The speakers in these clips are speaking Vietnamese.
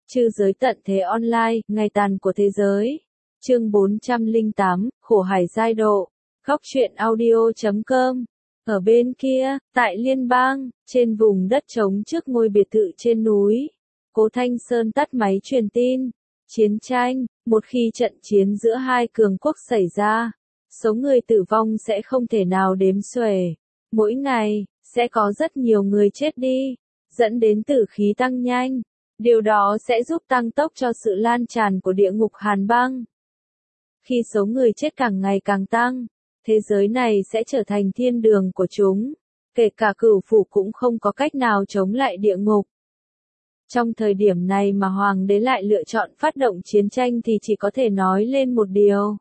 Chư giới tận thế online, ngày tàn của thế giới. Chương 408, khổ hải giai độ. Góc truyện audio.com. Ở bên kia, tại liên bang, trên vùng đất trống trước ngôi biệt thự trên núi, Cố Thanh Sơn tắt máy truyền tin. Chiến tranh, một khi trận chiến giữa hai cường quốc xảy ra, số người tử vong sẽ không thể nào đếm xuể. Mỗi ngày, sẽ có rất nhiều người chết đi, dẫn đến tử khí tăng nhanh. Điều đó sẽ giúp tăng tốc cho sự lan tràn của địa ngục hàn băng. Khi số người chết càng ngày càng tăng, thế giới này sẽ trở thành thiên đường của chúng. Kể cả cửu phủ cũng không có cách nào chống lại địa ngục. Trong thời điểm này mà hoàng đế lại lựa chọn phát động chiến tranh thì chỉ có thể nói lên một điều.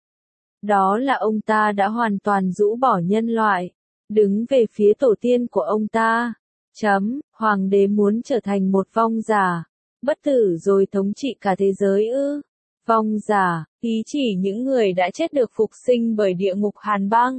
Đó là ông ta đã hoàn toàn rũ bỏ nhân loại, đứng về phía tổ tiên của ông ta. Hoàng đế muốn trở thành một vong giả, bất tử rồi thống trị cả thế giới ư? Vong giả, ý chỉ những người đã chết được phục sinh bởi địa ngục hàn băng.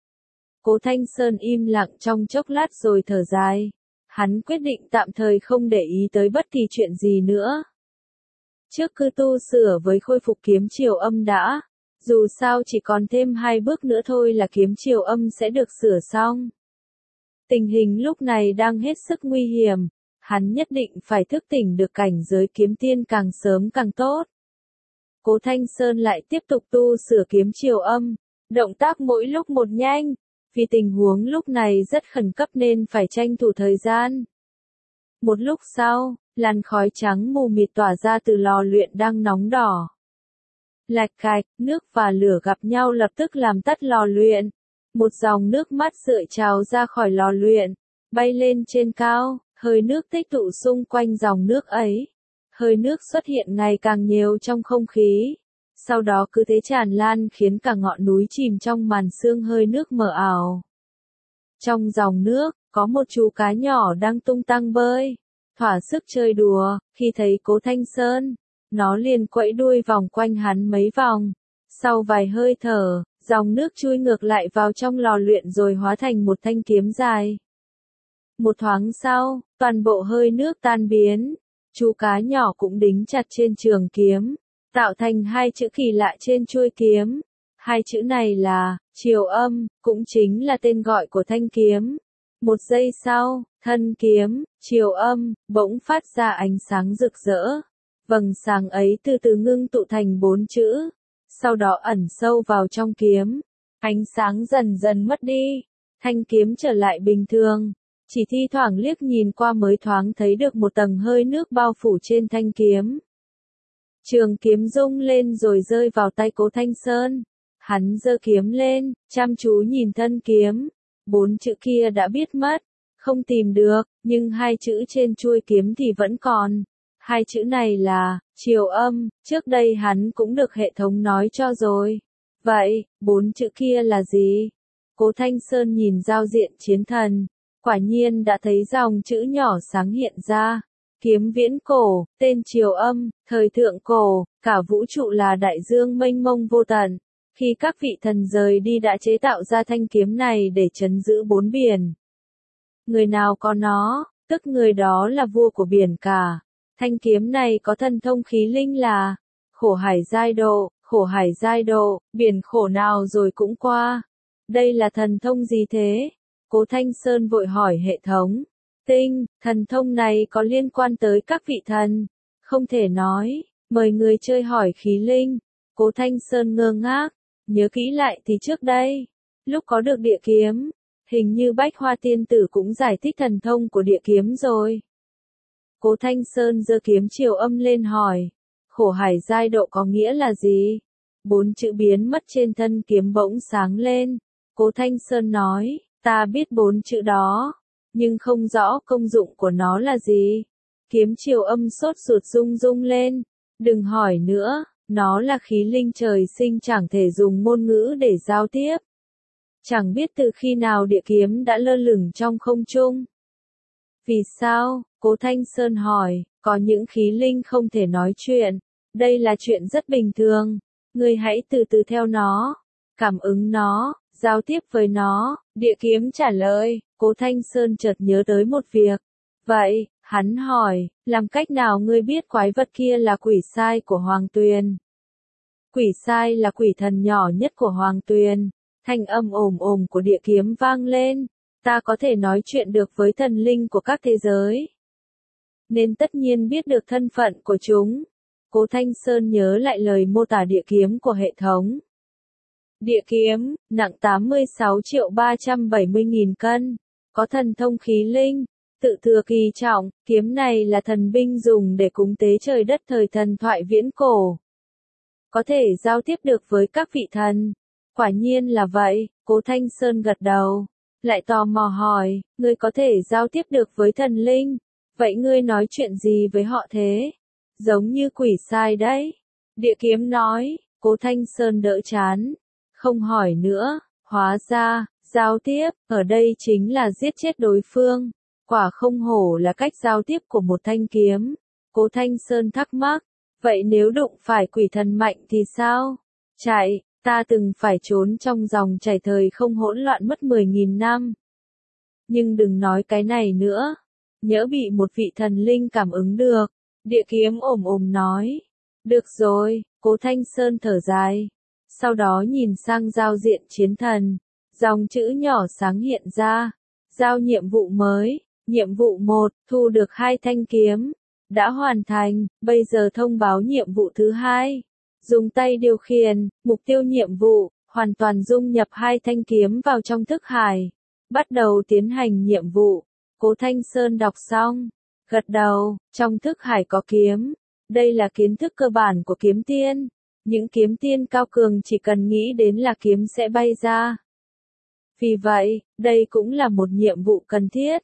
Cố Thanh Sơn im lặng trong chốc lát rồi thở dài. Hắn quyết định tạm thời không để ý tới bất kỳ chuyện gì nữa. Trước cứ tu sửa với khôi phục kiếm chiều âm đã. Dù sao chỉ còn thêm 2 bước nữa thôi là kiếm chiều âm sẽ được sửa xong. Tình hình lúc này đang hết sức nguy hiểm. Hắn nhất định phải thức tỉnh được cảnh giới kiếm tiên càng sớm càng tốt. Cố Thanh Sơn lại tiếp tục tu sửa kiếm chiều âm. Động tác mỗi lúc một nhanh. Vì tình huống lúc này rất khẩn cấp nên phải tranh thủ thời gian. Một lúc sau, làn khói trắng mù mịt tỏa ra từ lò luyện đang nóng đỏ. Lạch cạch, nước và lửa gặp nhau lập tức làm tắt lò luyện. Một dòng nước mắt rượi trào ra khỏi lò luyện, bay lên trên cao, hơi nước tích tụ xung quanh dòng nước ấy. Hơi nước xuất hiện ngày càng nhiều trong không khí. Sau đó cứ thế tràn lan khiến cả ngọn núi chìm trong màn sương hơi nước mờ ảo. Trong dòng nước, có một chú cá nhỏ đang tung tăng bơi, thỏa sức chơi đùa. Khi thấy Cố Thanh Sơn, nó liền quẫy đuôi vòng quanh hắn mấy vòng. Sau vài hơi thở, dòng nước chui ngược lại vào trong lò luyện rồi hóa thành một thanh kiếm dài. Một thoáng sau, toàn bộ hơi nước tan biến. Chú cá nhỏ cũng đính chặt trên trường kiếm, tạo thành 2 chữ kỳ lạ trên chuôi kiếm. 2 chữ này là chiều âm, cũng chính là tên gọi của thanh kiếm. Một giây sau, thân kiếm, chiều âm, bỗng phát ra ánh sáng rực rỡ. Vầng sáng ấy từ từ ngưng tụ thành 4 chữ, sau đó ẩn sâu vào trong kiếm. Ánh sáng dần dần mất đi, thanh kiếm trở lại bình thường. Chỉ thi thoảng liếc nhìn qua mới thoáng thấy được một tầng hơi nước bao phủ trên thanh kiếm. Trường kiếm rung lên rồi rơi vào tay Cố Thanh Sơn. Hắn giơ kiếm lên, chăm chú nhìn thân kiếm. 4 chữ kia đã biết mất, không tìm được, nhưng 2 chữ trên chuôi kiếm thì vẫn còn. 2 chữ này là chiều âm, trước đây hắn cũng được hệ thống nói cho rồi. Vậy, 4 chữ kia là gì? Cố Thanh Sơn nhìn giao diện chiến thần, quả nhiên đã thấy dòng chữ nhỏ sáng hiện ra. Kiếm viễn cổ, tên chiều âm, thời thượng cổ, cả vũ trụ là đại dương mênh mông vô tận. Khi các vị thần rời đi đã chế tạo ra thanh kiếm này để trấn giữ 4 biển. Người nào có nó, tức người đó là vua của biển cả. Thanh kiếm này có thần thông khí linh là khổ hải giai độ, khổ hải giai độ, biển khổ nào rồi cũng qua. Đây là thần thông gì thế? Cố Thanh Sơn vội hỏi hệ thống. Thần thông này có liên quan tới các vị thần? Không thể nói, mời người chơi hỏi khí linh. Cố Thanh Sơn ngơ ngác, nhớ kỹ lại thì trước đây, lúc có được địa kiếm, hình như Bách Hoa Tiên Tử cũng giải thích thần thông của địa kiếm rồi. Cố Thanh Sơn giơ kiếm chiều âm lên hỏi, khổ hải giai độ có nghĩa là gì? 4 chữ biến mất trên thân kiếm bỗng sáng lên. Cố Thanh Sơn nói, ta biết 4 chữ đó, nhưng không rõ công dụng của nó là gì. Kiếm chiều âm sốt ruột rung rung lên, đừng hỏi nữa, nó là khí linh trời sinh chẳng thể dùng ngôn ngữ để giao tiếp. Chẳng biết từ khi nào địa kiếm đã lơ lửng trong không trung. Vì sao? Cố Thanh Sơn hỏi, có những khí linh không thể nói chuyện. Đây là chuyện rất bình thường. Ngươi hãy từ từ theo nó, cảm ứng nó, giao tiếp với nó. Địa kiếm trả lời, Cố Thanh Sơn chợt nhớ tới một việc. Vậy, Hắn hỏi, làm cách nào ngươi biết quái vật kia là quỷ sai của Hoàng Tuyền? Quỷ sai là quỷ thần nhỏ nhất của Hoàng Tuyền. Thanh âm ồm ồm của địa kiếm vang lên. Ta có thể nói chuyện được với thần linh của các thế giới, nên tất nhiên biết được thân phận của chúng. Cố Thanh Sơn nhớ lại lời mô tả địa kiếm của hệ thống. Địa kiếm, nặng 86.370.000 cân, có thần thông khí linh, tự thừa kỳ trọng, kiếm này là thần binh dùng để cúng tế trời đất thời thần thoại viễn cổ. Có thể giao tiếp được với các vị thần. Quả nhiên là vậy, Cố Thanh Sơn gật đầu. Lại tò mò hỏi, ngươi có thể giao tiếp được với thần linh, vậy ngươi nói chuyện gì với họ thế? Giống như quỷ sai đấy. Địa kiếm nói, Cố Thanh Sơn đỡ chán, không hỏi nữa, hóa ra, giao tiếp, ở đây chính là giết chết đối phương. Quả không hổ là cách giao tiếp của một thanh kiếm. Cố Thanh Sơn thắc mắc, vậy nếu đụng phải quỷ thần mạnh thì sao? Chạy, ta từng phải trốn trong dòng chảy thời không hỗn loạn mất 10.000 năm. Nhưng đừng nói cái này nữa, nhỡ bị một vị thần linh cảm ứng được. Địa kiếm ồm ồm nói, được rồi, Cố Thanh Sơn thở dài. Sau đó nhìn sang giao diện chiến thần, dòng chữ nhỏ sáng hiện ra, giao nhiệm vụ mới, nhiệm vụ 1, thu được 2 thanh kiếm, đã hoàn thành, bây giờ thông báo nhiệm vụ thứ 2. Dùng tay điều khiển, mục tiêu nhiệm vụ, hoàn toàn dung nhập 2 thanh kiếm vào trong thức hải. Bắt đầu tiến hành nhiệm vụ. Cố Thanh Sơn đọc xong, gật đầu, trong thức hải có kiếm. Đây là kiến thức cơ bản của kiếm tiên. Những kiếm tiên cao cường chỉ cần nghĩ đến là kiếm sẽ bay ra. Vì vậy, đây cũng là một nhiệm vụ cần thiết.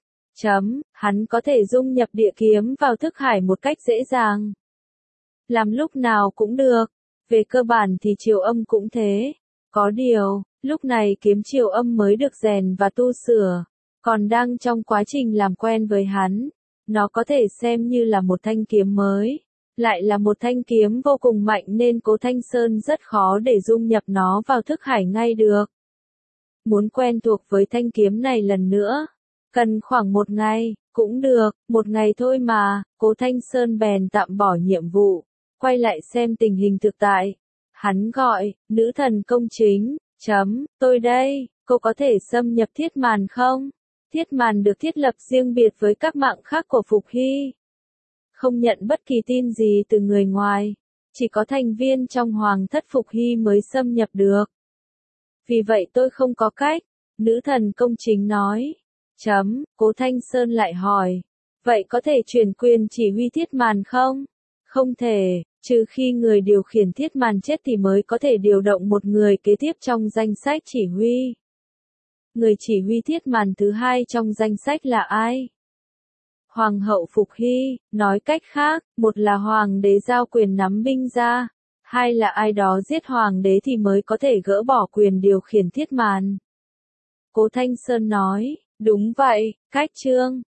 Hắn có thể dung nhập địa kiếm vào thức hải một cách dễ dàng. Làm lúc nào cũng được. Về cơ bản thì chiều âm cũng thế. Có điều, lúc này kiếm chiều âm mới được rèn và tu sửa, còn đang trong quá trình làm quen với hắn. Nó có thể xem như là một thanh kiếm mới, lại là một thanh kiếm vô cùng mạnh nên Cố Thanh Sơn rất khó để dung nhập nó vào thức hải ngay được. Muốn quen thuộc với thanh kiếm này lần nữa, cần khoảng 1 ngày, cũng được, 1 ngày thôi mà. Cố Thanh Sơn bèn tạm bỏ nhiệm vụ, quay lại xem tình hình thực tại. Hắn gọi, nữ thần công chính, tôi đây, cô có thể xâm nhập thiết màn không? Thiết màn được thiết lập riêng biệt với các mạng khác của Phục Hy. Không nhận bất kỳ tin gì từ người ngoài, chỉ có thành viên trong Hoàng thất Phục Hy mới xâm nhập được. Vì vậy tôi không có cách, nữ thần công chính nói. Cố Thanh Sơn lại hỏi, vậy có thể chuyển quyền chỉ huy thiết màn không? Không thể, trừ khi người điều khiển thiết màn chết thì mới có thể điều động một người kế tiếp trong danh sách chỉ huy. Người chỉ huy thiết màn thứ 2 trong danh sách là ai? Hoàng hậu Phục Hy, nói cách khác, 1 là hoàng đế giao quyền nắm binh ra, 2 là ai đó giết hoàng đế thì mới có thể gỡ bỏ quyền điều khiển thiết màn. Cố Thanh Sơn nói, đúng vậy, cách chương.